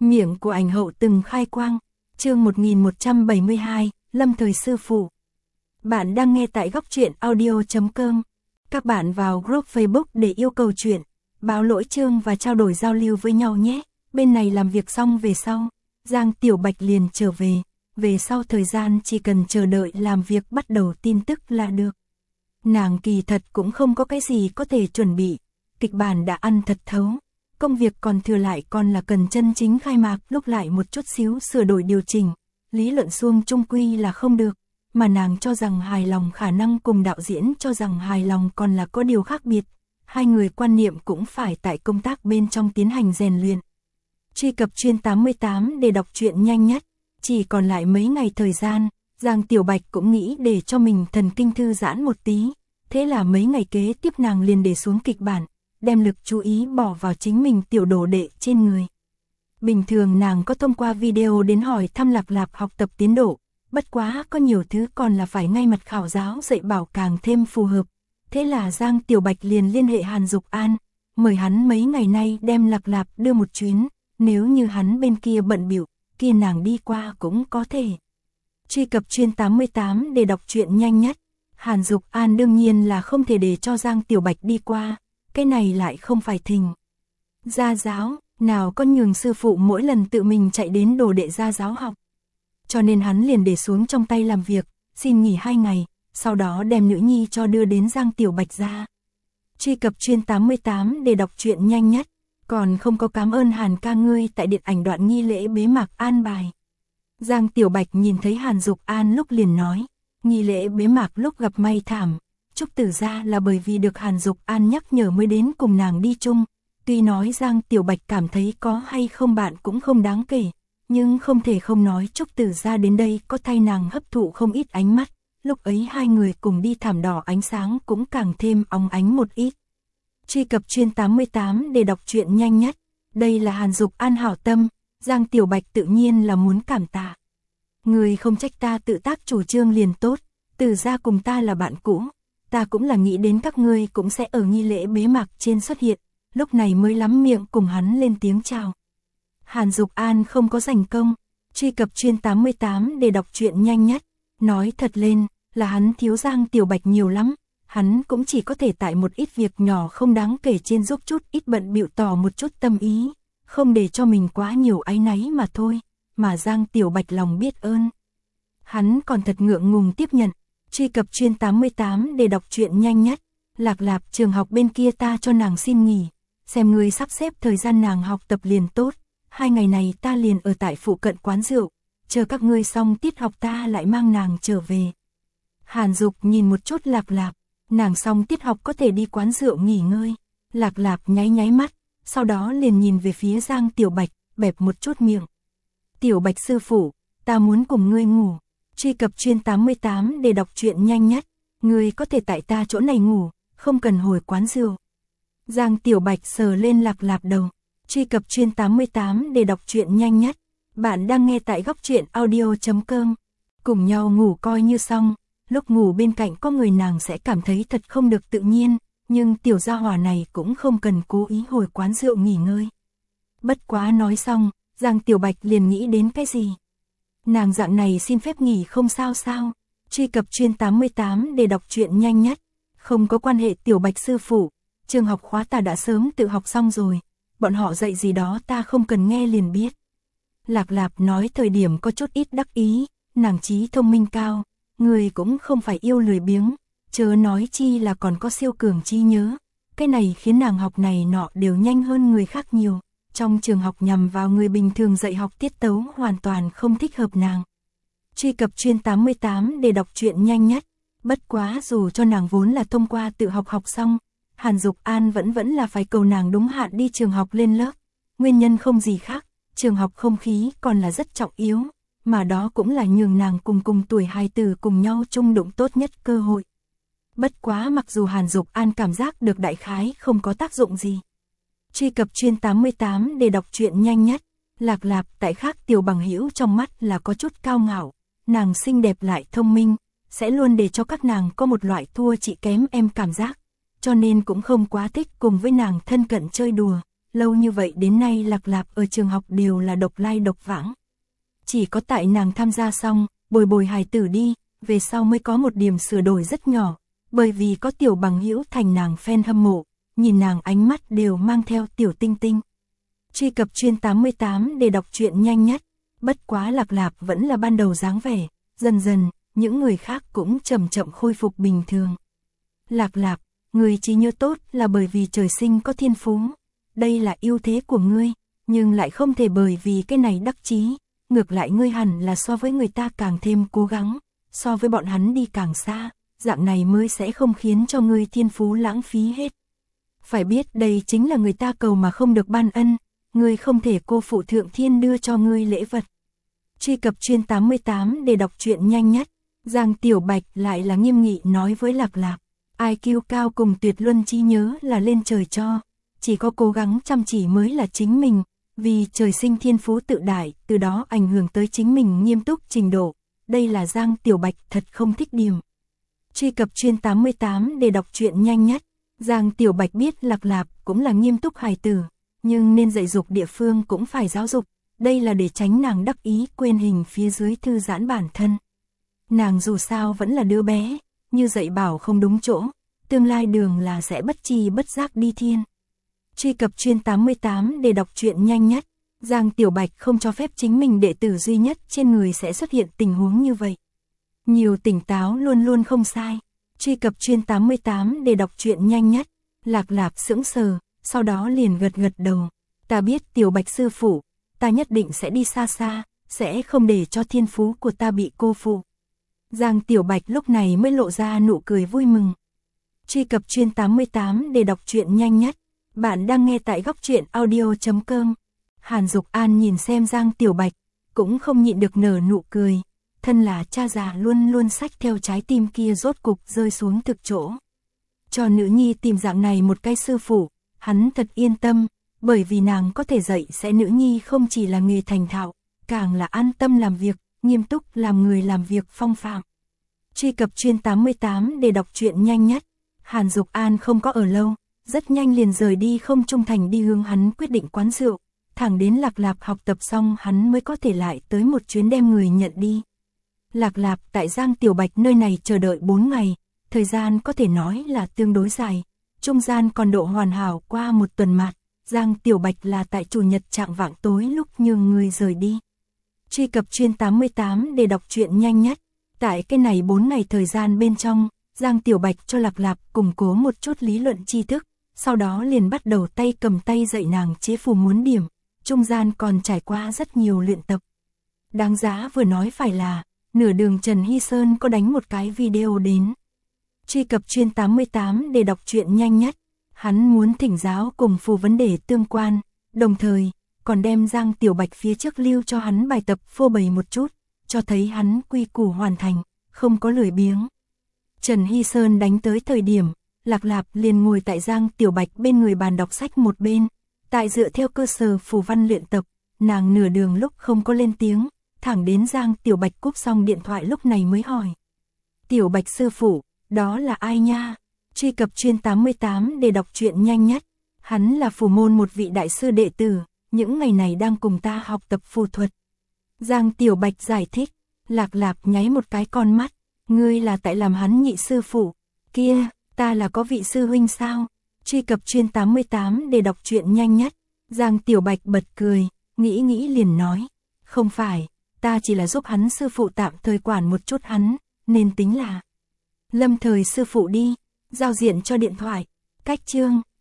Miệng của ảnh hậu từng khai quang. Chương 1172, Lâm Thời Sư Phụ. Bạn đang nghe tại góc truyện audio.com. Các bạn vào group Facebook để yêu cầu chuyện, báo lỗi chương và trao đổi giao lưu với nhau nhé. Bên này làm việc xong về sau, Giang Tiểu Bạch liền trở về. Về sau thời gian chỉ cần chờ đợi làm việc bắt đầu tin tức là được. Nàng kỳ thật cũng không có cái gì có thể chuẩn bị. Kịch bản đã ăn thật thấu. Công việc còn thừa lại còn là cần chân chính khai mạc, lúc lại một chút xíu sửa đổi điều chỉnh. Lý luận xuông trung quy là không được, mà nàng cho rằng hài lòng khả năng cùng đạo diễn cho rằng hài lòng còn là có điều khác biệt. Hai người quan niệm cũng phải tại công tác bên trong tiến hành rèn luyện. Truy cập chuyên 88 để đọc truyện nhanh nhất. Chỉ còn lại mấy ngày thời gian, Giang Tiểu Bạch cũng nghĩ để cho mình thần kinh thư giãn một tí. Thế là mấy ngày kế tiếp nàng liền để xuống kịch bản, đem lực chú ý bỏ vào chính mình tiểu đồ đệ trên người. Bình thường nàng có thông qua video đến hỏi thăm Lạc Lạp học tập tiến độ, bất quá có nhiều thứ còn là phải ngay mặt khảo giáo dạy bảo càng thêm phù hợp. Thế là Giang Tiểu Bạch liền liên hệ Hàn Dục An, mời hắn mấy ngày nay đem Lạc Lạp đưa một chuyến, nếu như hắn bên kia bận bịu, kia nàng đi qua cũng có thể. Truy cập chuyên 88 để đọc truyện nhanh nhất. Hàn Dục An đương nhiên là không thể để cho Giang Tiểu Bạch đi qua, cái này lại không phải thình gia giáo, nào có nhường sư phụ mỗi lần tự mình chạy đến đồ đệ gia giáo học. Cho nên hắn liền để xuống trong tay làm việc, xin nghỉ 2 ngày, sau đó đem nữ nhi cho đưa đến Giang Tiểu Bạch ra. Truy cập chuyên 88 để đọc truyện nhanh nhất. Còn không có cảm ơn Hàn ca ngươi tại điện ảnh đoạn nghi lễ bế mạc an bài. Giang Tiểu Bạch nhìn thấy Hàn Dục An lúc liền nói, nghi lễ bế mạc lúc gặp may thảm, Trúc Tử gia là bởi vì được Hàn Dục An nhắc nhở mới đến cùng nàng đi chung. Tuy nói Giang Tiểu Bạch cảm thấy có hay không bạn cũng không đáng kể, nhưng không thể không nói Trúc Tử gia đến đây có thay nàng hấp thụ không ít ánh mắt, lúc ấy hai người cùng đi thảm đỏ ánh sáng cũng càng thêm óng ánh một ít. Truy cập chuyên 88 để đọc truyện nhanh nhất. Đây là Hàn Dục An hảo tâm, Giang Tiểu Bạch tự nhiên là muốn cảm tạ. Người không trách ta tự tác chủ trương liền tốt, Tử gia cùng ta là bạn cũ, ta cũng là nghĩ đến các ngươi cũng sẽ ở nghi lễ bế mạc trên xuất hiện, lúc này mới lắm miệng cùng hắn lên tiếng chào. Hàn Dục An không có giành công. Truy cập chuyên 88 để đọc truyện nhanh nhất. Nói thật lên, là hắn thiếu Giang Tiểu Bạch nhiều lắm. Hắn cũng chỉ có thể tại một ít việc nhỏ không đáng kể trên giúp chút ít bận bịu tỏ một chút tâm ý, không để cho mình quá nhiều áy náy mà thôi, mà Giang Tiểu Bạch lòng biết ơn. Hắn còn thật ngượng ngùng tiếp nhận. Truy cập chuyên 88 để đọc truyện nhanh nhất. Lạc Lạp trường học bên kia ta cho nàng xin nghỉ, xem người sắp xếp thời gian nàng học tập liền tốt, 2 ngày này ta liền ở tại phụ cận quán rượu, chờ các ngươi xong tiết học ta lại mang nàng trở về. Hàn Dục nhìn một chút Lạc Lạp, nàng xong tiết học có thể đi quán rượu nghỉ ngơi. Lạc Lạp nháy nháy mắt, sau đó liền nhìn về phía Giang Tiểu Bạch, bẹp một chút miệng. Tiểu Bạch sư phụ, ta muốn cùng ngươi ngủ. Truy cập chuyên 88 để đọc truyện nhanh nhất. Ngươi có thể tại ta chỗ này ngủ, không cần hồi quán rượu. Giang Tiểu Bạch sờ lên Lạc Lạp đầu. Truy cập chuyên 88 để đọc truyện nhanh nhất. Bạn đang nghe tại góc truyện audio.com. Cùng nhau ngủ coi như xong. Lúc ngủ bên cạnh có người nàng sẽ cảm thấy thật không được tự nhiên, nhưng tiểu gia hỏa này cũng không cần cố ý hồi quán rượu nghỉ ngơi. Bất quá nói xong, Giang Tiểu Bạch liền nghĩ đến cái gì. Nàng dạng này xin phép nghỉ không sao sao. Truy cập chuyên 88 để đọc truyện nhanh nhất. Không có quan hệ Tiểu Bạch sư phụ, trường học khóa ta đã sớm tự học xong rồi, bọn họ dạy gì đó ta không cần nghe liền biết. Lạc Lạp nói thời điểm có chút ít đắc ý, nàng trí thông minh cao. Người cũng không phải yêu lười biếng, chớ nói chi là còn có siêu cường trí nhớ. Cái này khiến nàng học này nọ đều nhanh hơn người khác nhiều. Trong trường học nhằm vào người bình thường dạy học tiết tấu hoàn toàn không thích hợp nàng. Truy cập chuyên 88 để đọc truyện nhanh nhất. Bất quá dù cho nàng vốn là thông qua tự học học xong, Hàn Dục An vẫn là phải cầu nàng đúng hạn đi trường học lên lớp. Nguyên nhân không gì khác, trường học không khí còn là rất trọng yếu. Mà đó cũng là nhường nàng cùng tuổi hài tử cùng nhau chung đụng tốt nhất cơ hội. Bất quá mặc dù Hàn Dục An cảm giác được đại khái không có tác dụng gì. Truy cập chuyên 88 để đọc truyện nhanh nhất. Lạc Lạp tại khác tiểu bằng hữu trong mắt là có chút cao ngạo. Nàng xinh đẹp lại thông minh, sẽ luôn để cho các nàng có một loại thua chị kém em cảm giác. Cho nên cũng không quá thích cùng với nàng thân cận chơi đùa. lâu như vậy đến nay Lạc Lạp ở trường học đều là độc lai độc vãng. Chỉ có tại nàng tham gia xong, bồi hài tử đi, về sau mới có một điểm sửa đổi rất nhỏ, bởi vì có tiểu bằng hữu thành nàng fan hâm mộ, nhìn nàng ánh mắt đều mang theo tiểu tinh tinh. Truy cập chuyên 88 để đọc truyện nhanh nhất, bất quá Lạc Lạp vẫn là ban đầu dáng vẻ, dần dần, những người khác cũng chậm chậm khôi phục bình thường. Lạc Lạp, người trí nhớ tốt là bởi vì trời sinh có thiên phú, đây là ưu thế của ngươi, nhưng lại không thể bởi vì cái này đắc chí, ngược lại ngươi hẳn là so với người ta càng thêm cố gắng, so với bọn hắn đi càng xa, dạng này mới sẽ không khiến cho ngươi thiên phú lãng phí hết. Phải biết đây chính là người ta cầu mà không được ban ân, ngươi không thể cô phụ thượng thiên đưa cho ngươi lễ vật. Truy cập chuyên 88 để đọc truyện nhanh nhất, Giang Tiểu Bạch lại là nghiêm nghị nói với Lạc Lạp, IQ cao cùng tuyệt luân trí nhớ là lên trời cho, chỉ có cố gắng chăm chỉ mới là chính mình, vì trời sinh thiên phú tự đại, từ đó ảnh hưởng tới chính mình nghiêm túc trình độ, đây là Giang Tiểu Bạch thật không thích điểm. Truy cập chuyên 88 để đọc truyện nhanh nhất, Giang Tiểu Bạch biết Lạc Lạp cũng là nghiêm túc hài tử, nhưng nên dạy dục địa phương cũng phải giáo dục, đây là để tránh nàng đắc ý quên hình phía dưới thư giãn bản thân. Nàng dù sao vẫn là đứa bé, như dạy bảo không đúng chỗ, tương lai đường là sẽ bất tri bất giác đi thiên. Truy cập chuyên 88 để đọc truyện nhanh nhất, Giang Tiểu Bạch không cho phép chính mình đệ tử duy nhất trên người sẽ xuất hiện tình huống như vậy. Nhiều tỉnh táo luôn luôn không sai. Truy cập chuyên 88 để đọc truyện nhanh nhất, Lạc Lạp sững sờ, sau đó liền gật đầu. Ta biết Tiểu Bạch sư phụ, ta nhất định sẽ đi xa xa, sẽ không để cho thiên phú của ta bị cô phụ. Giang Tiểu Bạch lúc này mới lộ ra nụ cười vui mừng. Truy cập chuyên 88 để đọc truyện nhanh nhất, bạn đang nghe tại góc truyện audio.com. Hàn Dục An nhìn xem Giang Tiểu Bạch, cũng không nhịn được nở nụ cười. Thân là cha già luôn luôn xách theo trái tim kia rốt cục rơi xuống thực chỗ. Cho nữ nhi tìm dạng này một cái sư phụ, hắn thật yên tâm, bởi vì nàng có thể dạy sẽ nữ nhi không chỉ là nghề thành thạo, càng là an tâm làm việc, nghiêm túc làm người làm việc phong phạm. Truy cập chuyên 88 để đọc truyện nhanh nhất, Hàn Dục An không có ở lâu, rất nhanh liền rời đi không trung thành đi hướng hắn quyết định quán rượu, thẳng đến Lạc Lạp học tập xong hắn mới có thể lại tới một chuyến đem người nhận đi. Lạc Lạp tại Giang Tiểu Bạch nơi này chờ đợi 4 ngày, thời gian có thể nói là tương đối dài, trung gian còn độ hoàn hảo qua một tuần mạt, Giang Tiểu Bạch là tại chủ nhật trạng vạng tối lúc nhường người rời đi. Truy cập chuyên 88 để đọc truyện nhanh nhất, tại cái này 4 ngày thời gian bên trong, Giang Tiểu Bạch cho Lạc Lạp củng cố một chút lý luận tri thức, sau đó liền bắt đầu tay cầm tay dạy nàng chế phù muốn điểm, trung gian còn trải qua rất nhiều luyện tập. Đáng giá vừa nói phải là, nửa đường Trần Hy Sơn có đánh một cái video đến. Truy cập chuyên 88 để đọc truyện nhanh nhất, hắn muốn thỉnh giáo cùng phù vấn đề tương quan, đồng thời, còn đem Giang Tiểu Bạch phía trước lưu cho hắn bài tập phô bày một chút, cho thấy hắn quy củ hoàn thành, không có lười biếng. Trần Hy Sơn đánh tới thời điểm, Lạc Lạp liền ngồi tại Giang Tiểu Bạch bên người bàn đọc sách một bên, tại dựa theo cơ sở phù văn luyện tập, nàng nửa đường lúc không có lên tiếng, thẳng đến Giang Tiểu Bạch cúp xong điện thoại lúc này mới hỏi. Tiểu Bạch sư phụ, đó là ai nha? Truy cập chuyên 88 để đọc truyện nhanh nhất, hắn là phù môn một vị đại sư đệ tử, những ngày này đang cùng ta học tập phù thuật. Giang Tiểu Bạch giải thích, Lạc Lạp nháy một cái con mắt, ngươi là tại làm hắn nhị sư phụ, kia, ta là có vị sư huynh sao? Truy cập chuyên 88 để đọc truyện nhanh nhất, Giang Tiểu Bạch bật cười, nghĩ liền nói, không phải, ta chỉ là giúp hắn sư phụ tạm thời quản một chút hắn, nên tính là lâm thời sư phụ đi, giao diện cho điện thoại, cách chương.